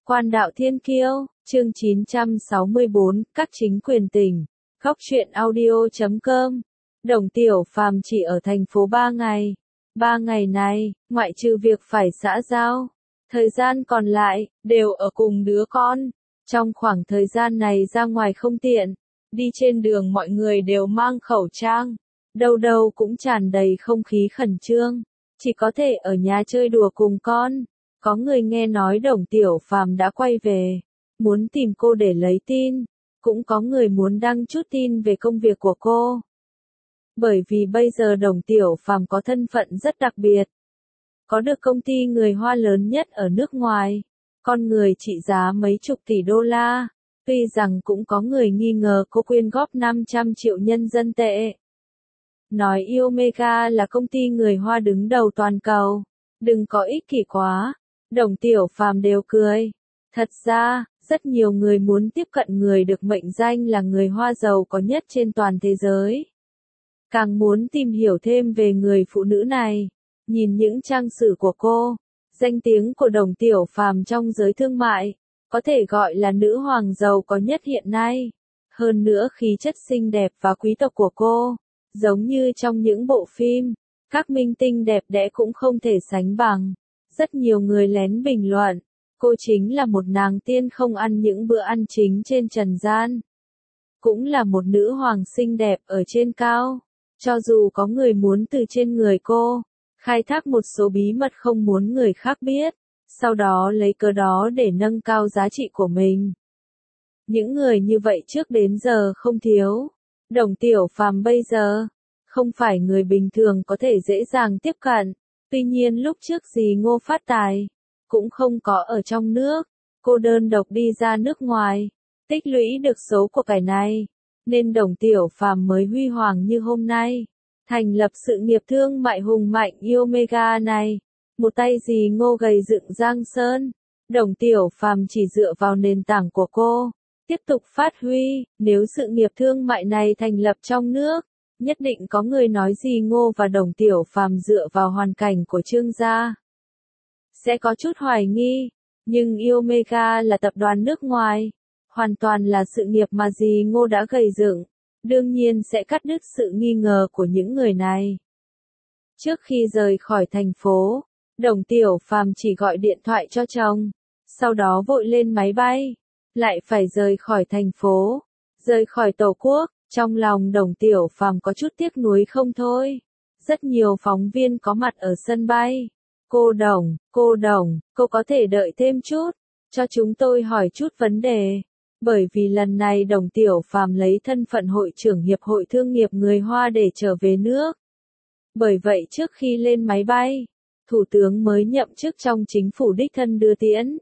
Quan đạo thiên kiêu, chương 964, các chính quyền tỉnh. Góc truyện audio.com. Đồng Tiểu Phàm chỉ ở thành phố 3 ngày. 3 ngày này, ngoại trừ việc phải xã giao, thời gian còn lại, đều ở cùng đứa con. Trong khoảng thời gian này ra ngoài không tiện, đi trên đường mọi người đều mang khẩu trang. Đâu đâu cũng tràn đầy không khí khẩn trương, chỉ có thể ở nhà chơi đùa cùng con. Có người nghe nói Đồng Tiểu Phàm đã quay về, muốn tìm cô để lấy tin, cũng có người muốn đăng chút tin về công việc của cô. Bởi vì bây giờ Đồng Tiểu Phàm có thân phận rất đặc biệt, có được công ty người Hoa lớn nhất ở nước ngoài, con người trị giá mấy chục tỷ đô la, tuy rằng cũng có người nghi ngờ cô quyên góp 500 triệu nhân dân tệ. Nói Omega là công ty người Hoa đứng đầu toàn cầu, đừng có ích kỷ quá. Đồng Tiểu Phàm đều cười. Thật ra, rất nhiều người muốn tiếp cận người được mệnh danh là người Hoa giàu có nhất trên toàn thế giới. Càng muốn tìm hiểu thêm về người phụ nữ này, nhìn những trang sử của cô, danh tiếng của Đồng Tiểu Phàm trong giới thương mại, có thể gọi là nữ hoàng giàu có nhất hiện nay. Hơn nữa khí chất xinh đẹp và quý tộc của cô, giống như trong những bộ phim, các minh tinh đẹp đẽ cũng không thể sánh bằng. Rất nhiều người lén bình luận, cô chính là một nàng tiên không ăn những bữa ăn chính trên trần gian. Cũng là một nữ hoàng xinh đẹp ở trên cao. Cho dù có người muốn từ trên người cô, khai thác một số bí mật không muốn người khác biết, sau đó lấy cớ đó để nâng cao giá trị của mình. Những người như vậy trước đến giờ không thiếu. Đồng Tiểu Phàm bây giờ, không phải người bình thường có thể dễ dàng tiếp cận. Tuy nhiên lúc trước dì Ngô phát tài, cũng không có ở trong nước, cô đơn độc đi ra nước ngoài, tích lũy được số của cải này, nên Đồng Tiểu Phàm mới huy hoàng như hôm nay, thành lập sự nghiệp thương mại hùng mạnh Omega này, một tay dì Ngô gầy dựng Giang Sơn, Đồng Tiểu Phàm chỉ dựa vào nền tảng của cô, tiếp tục phát huy, nếu sự nghiệp thương mại này thành lập trong nước. Nhất định có người nói dì Ngô và Đồng Tiểu Phàm dựa vào hoàn cảnh của Trương gia sẽ có chút hoài nghi, nhưng Omega là tập đoàn nước ngoài, hoàn toàn là sự nghiệp mà dì Ngô đã gầy dựng, đương nhiên sẽ cắt đứt sự nghi ngờ của những người này. Trước khi rời khỏi thành phố, Đồng Tiểu Phàm chỉ gọi điện thoại cho chồng, sau đó vội lên máy bay, lại phải rời khỏi thành phố, rời khỏi Tổ quốc. Trong lòng Đồng Tiểu Phàm có chút tiếc nuối không thôi. Rất nhiều phóng viên có mặt ở sân bay. Cô Đồng, cô có thể đợi thêm chút, cho chúng tôi hỏi chút vấn đề. Bởi vì lần này Đồng Tiểu Phàm lấy thân phận hội trưởng Hiệp hội Thương nghiệp người Hoa để trở về nước. Bởi vậy trước khi lên máy bay, Thủ tướng mới nhậm chức trong chính phủ đích thân đưa tiễn.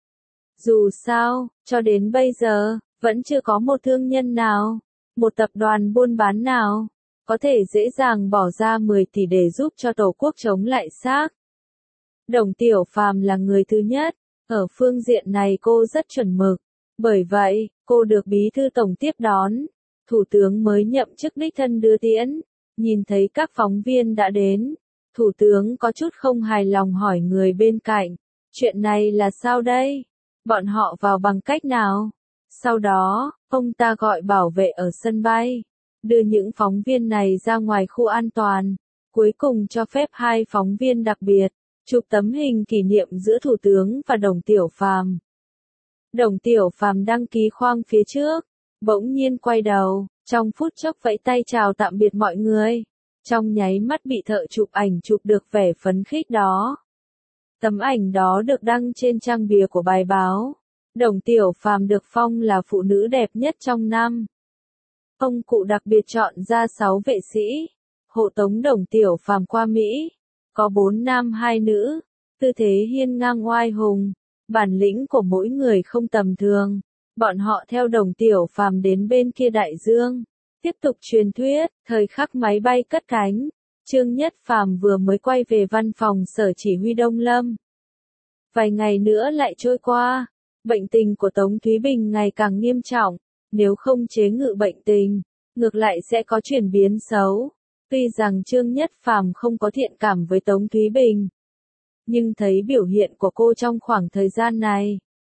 Dù sao, cho đến bây giờ, vẫn chưa có một thương nhân nào, một tập đoàn buôn bán nào, có thể dễ dàng bỏ ra 10 tỷ để giúp cho Tổ quốc chống lại SARS. Đồng Tiểu Phàm là người thứ nhất, ở phương diện này cô rất chuẩn mực, bởi vậy, cô được Bí thư Tổng tiếp đón, Thủ tướng mới nhậm chức đích thân đưa tiễn, nhìn thấy các phóng viên đã đến, Thủ tướng có chút không hài lòng hỏi người bên cạnh, chuyện này là sao đây? Bọn họ vào bằng cách nào? Sau đó, ông ta gọi bảo vệ ở sân bay, đưa những phóng viên này ra ngoài khu an toàn, cuối cùng cho phép 2 phóng viên đặc biệt, chụp tấm hình kỷ niệm giữa Thủ tướng và Đồng Tiểu Phàm. Đồng Tiểu Phàm đăng ký khoang phía trước, bỗng nhiên quay đầu, trong phút chốc vẫy tay chào tạm biệt mọi người, trong nháy mắt bị thợ chụp ảnh chụp được vẻ phấn khích đó. Tấm ảnh đó được đăng trên trang bìa của bài báo. Đồng Tiểu Phàm được phong là phụ nữ đẹp nhất trong năm. Ông cụ đặc biệt chọn ra 6 vệ sĩ, hộ tống Đồng Tiểu Phàm qua Mỹ. Có 4 nam 2 nữ, tư thế hiên ngang oai hùng, bản lĩnh của mỗi người không tầm thường. Bọn họ theo Đồng Tiểu Phàm đến bên kia đại dương. Tiếp tục truyền thuyết, thời khắc máy bay cất cánh, Trương Nhất Phàm vừa mới quay về văn phòng sở chỉ huy Đông Lâm. Vài ngày nữa lại trôi qua. Bệnh tình của Tống Thúy Bình ngày càng nghiêm trọng, nếu không chế ngự bệnh tình, ngược lại sẽ có chuyển biến xấu. Tuy rằng Trương Nhất Phàm không có thiện cảm với Tống Thúy Bình, nhưng thấy biểu hiện của cô trong khoảng thời gian này,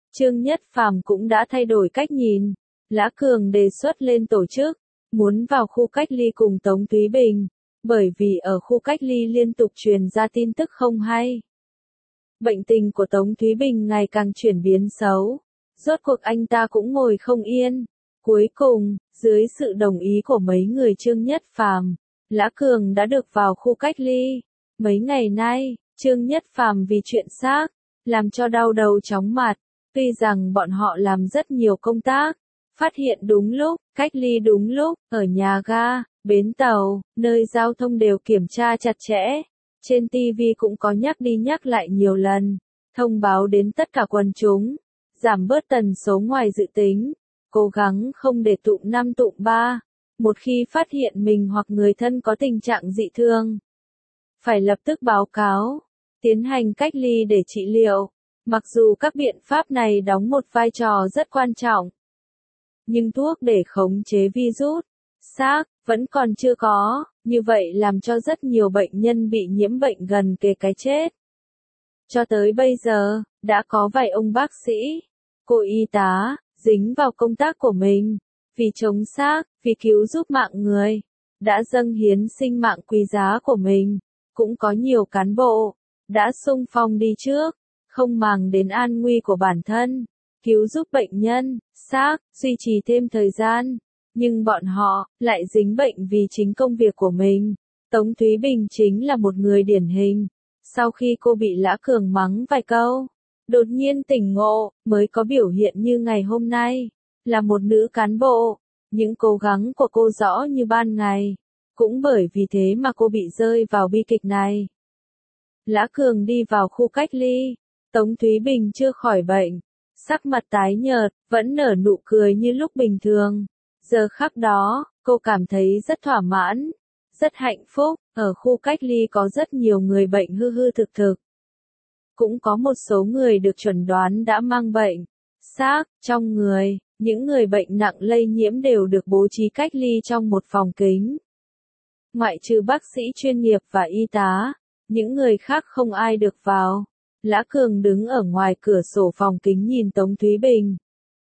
Trương Nhất Phàm cũng đã thay đổi cách nhìn. Lã Cường đề xuất lên tổ chức, muốn vào khu cách ly cùng Tống Thúy Bình, bởi vì ở khu cách ly liên tục truyền ra tin tức không hay. Bệnh tình của Tống Thúy Bình ngày càng chuyển biến xấu, rốt cuộc anh ta cũng ngồi không yên. Cuối cùng, dưới sự đồng ý của mấy người Trương Nhất Phàm, Lã Cường đã được vào khu cách ly. Mấy ngày nay, Trương Nhất Phàm vì chuyện xác, làm cho đau đầu chóng mặt, tuy rằng bọn họ làm rất nhiều công tác, phát hiện đúng lúc, cách ly đúng lúc, ở nhà ga, bến tàu, nơi giao thông đều kiểm tra chặt chẽ. Trên TV cũng có nhắc đi nhắc lại nhiều lần, thông báo đến tất cả quần chúng, giảm bớt tần số ngoài dự tính, cố gắng không để tụm 5 tụm 3. Một khi phát hiện mình hoặc người thân có tình trạng dị thường, phải lập tức báo cáo, tiến hành cách ly để trị liệu. Mặc dù các biện pháp này đóng một vai trò rất quan trọng, nhưng thuốc để khống chế virus, SARS, vẫn còn chưa có, như vậy làm cho rất nhiều bệnh nhân bị nhiễm bệnh gần kề cái chết. Cho tới bây giờ, đã có vài ông bác sĩ, cô y tá, dính vào công tác của mình, vì chống SARS, vì cứu giúp mạng người, đã dâng hiến sinh mạng quý giá của mình. Cũng có nhiều cán bộ, đã xung phong đi trước, không màng đến an nguy của bản thân, cứu giúp bệnh nhân, SARS, duy trì thêm thời gian. Nhưng bọn họ, lại dính bệnh vì chính công việc của mình. Tống Thúy Bình chính là một người điển hình. Sau khi cô bị Lã Cường mắng vài câu, đột nhiên tỉnh ngộ, mới có biểu hiện như ngày hôm nay. Là một nữ cán bộ, những cố gắng của cô rõ như ban ngày. Cũng bởi vì thế mà cô bị rơi vào bi kịch này. Lã Cường đi vào khu cách ly, Tống Thúy Bình chưa khỏi bệnh, sắc mặt tái nhợt, vẫn nở nụ cười như lúc bình thường. Giờ khắc đó, cô cảm thấy rất thỏa mãn, rất hạnh phúc. Ở khu cách ly có rất nhiều người bệnh hư hư thực thực. Cũng có một số người được chẩn đoán đã mang bệnh SARS trong người. Những người bệnh nặng lây nhiễm đều được bố trí cách ly trong một phòng kính. Ngoại trừ bác sĩ chuyên nghiệp và y tá, những người khác không ai được vào. Lã Cường đứng ở ngoài cửa sổ phòng kính nhìn Tống Thúy Bình.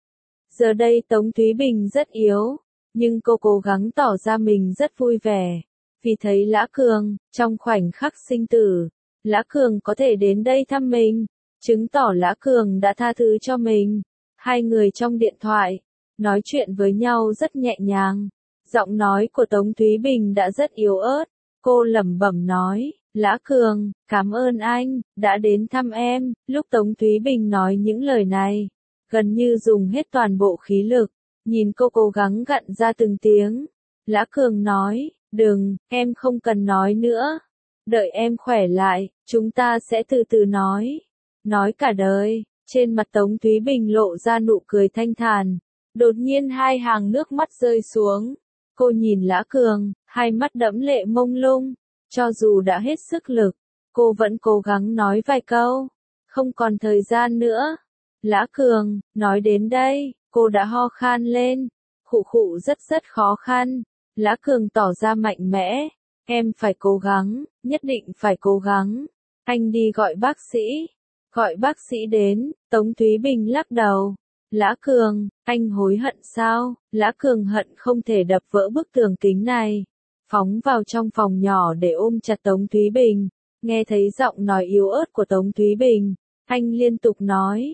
Giờ đây Tống Thúy Bình rất yếu, nhưng cô cố gắng tỏ ra mình rất vui vẻ. Vì thấy Lã Cường, trong khoảnh khắc sinh tử, Lã Cường có thể đến đây thăm mình, chứng tỏ Lã Cường đã tha thứ cho mình. Hai người trong điện thoại, nói chuyện với nhau rất nhẹ nhàng. Giọng nói của Tống Thúy Bình đã rất yếu ớt. Cô lẩm bẩm nói, Lã Cường, cảm ơn anh, đã đến thăm em. Lúc Tống Thúy Bình nói những lời này, gần như dùng hết toàn bộ khí lực. Nhìn cô cố gắng gặn ra từng tiếng. Lã Cường nói, đừng, em không cần nói nữa. Đợi em khỏe lại, chúng ta sẽ từ từ nói. Nói cả đời. Trên mặt Tống Thúy Bình lộ ra nụ cười thanh thản. Đột nhiên hai hàng nước mắt rơi xuống. Cô nhìn Lã Cường, hai mắt đẫm lệ mông lung. Cho dù đã hết sức lực, cô vẫn cố gắng nói vài câu. Không còn thời gian nữa. Lã Cường, nói đến đây, cô đã ho khan lên. Khụ khụ rất khó khăn. Lã Cường tỏ ra mạnh mẽ. Em phải cố gắng, nhất định phải cố gắng. Anh đi gọi bác sĩ. Gọi bác sĩ đến, Tống Thúy Bình lắc đầu. Lã Cường, anh hối hận sao? Lã Cường hận không thể đập vỡ bức tường kính này. Phóng vào trong phòng nhỏ để ôm chặt Tống Thúy Bình. Nghe thấy giọng nói yếu ớt của Tống Thúy Bình, anh liên tục nói,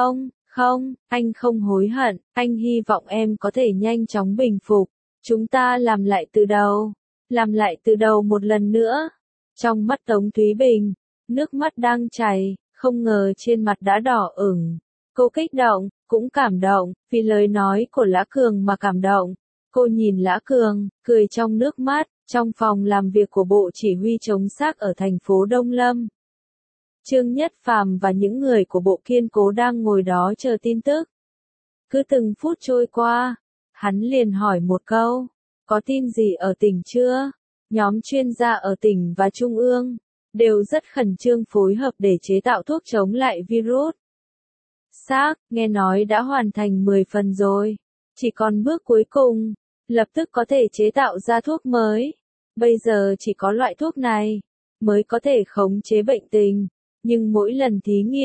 không, anh không hối hận, anh hy vọng em có thể nhanh chóng bình phục. Chúng ta làm lại từ đầu một lần nữa. Trong mắt Tống Thúy Bình, nước mắt đang chảy, không ngờ trên mặt đã đỏ ửng. Cô kích động, cũng cảm động, vì lời nói của Lã Cường mà cảm động. Cô nhìn Lã Cường, cười trong nước mắt, trong phòng làm việc của Bộ Chỉ huy chống SARS ở thành phố Đông Lâm. Trương Nhất Phàm và những người của Bộ Kiên Cố đang ngồi đó chờ tin tức. Cứ từng phút trôi qua, hắn liền hỏi một câu, có tin gì ở tỉnh chưa? Nhóm chuyên gia ở tỉnh và Trung ương đều rất khẩn trương phối hợp để chế tạo thuốc chống lại virus SARS, nghe nói đã hoàn thành 10 phần rồi. Chỉ còn bước cuối cùng, lập tức có thể chế tạo ra thuốc mới. Bây giờ chỉ có loại thuốc này mới có thể khống chế bệnh tình, nhưng mỗi lần thí nghiệm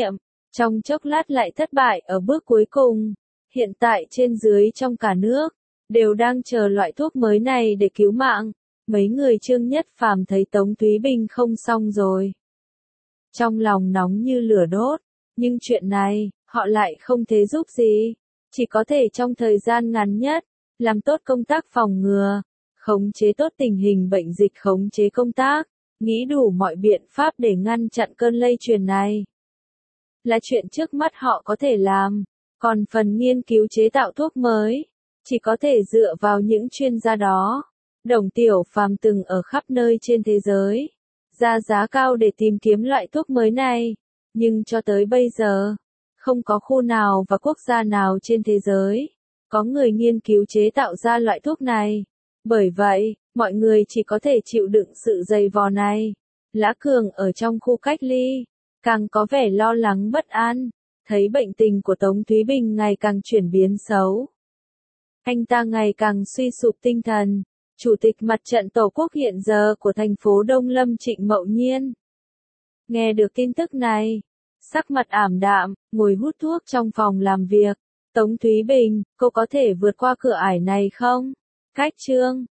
trong chốc lát lại thất bại ở bước cuối cùng. Hiện tại trên dưới trong cả nước, đều đang chờ loại thuốc mới này để cứu mạng. Mấy người Trương Nhất Phàm thấy Tống Thúy Bình không xong rồi. Trong lòng nóng như lửa đốt, nhưng chuyện này, họ lại không thể giúp gì. Chỉ có thể trong thời gian ngắn nhất, làm tốt công tác phòng ngừa, khống chế tốt tình hình bệnh dịch, khống chế công tác, nghĩ đủ mọi biện pháp để ngăn chặn cơn lây truyền này. Là chuyện trước mắt họ có thể làm, còn phần nghiên cứu chế tạo thuốc mới, chỉ có thể dựa vào những chuyên gia đó. Đồng Tiểu Phàm từng ở khắp nơi trên thế giới, ra giá cao để tìm kiếm loại thuốc mới này, nhưng cho tới bây giờ, không có khu nào và quốc gia nào trên thế giới có người nghiên cứu chế tạo ra loại thuốc này. Bởi vậy, mọi người chỉ có thể chịu đựng sự dày vò này. Lã Cường ở trong khu cách ly, càng có vẻ lo lắng bất an, thấy bệnh tình của Tống Thúy Bình ngày càng chuyển biến xấu. Anh ta ngày càng suy sụp tinh thần. Chủ tịch Mặt trận Tổ quốc hiện giờ của thành phố Đông Lâm Trịnh Mậu Nhiên nghe được tin tức này, sắc mặt ảm đạm, ngồi hút thuốc trong phòng làm việc. Tống Thúy Bình, cô có thể vượt qua cửa ải này không? Cách chương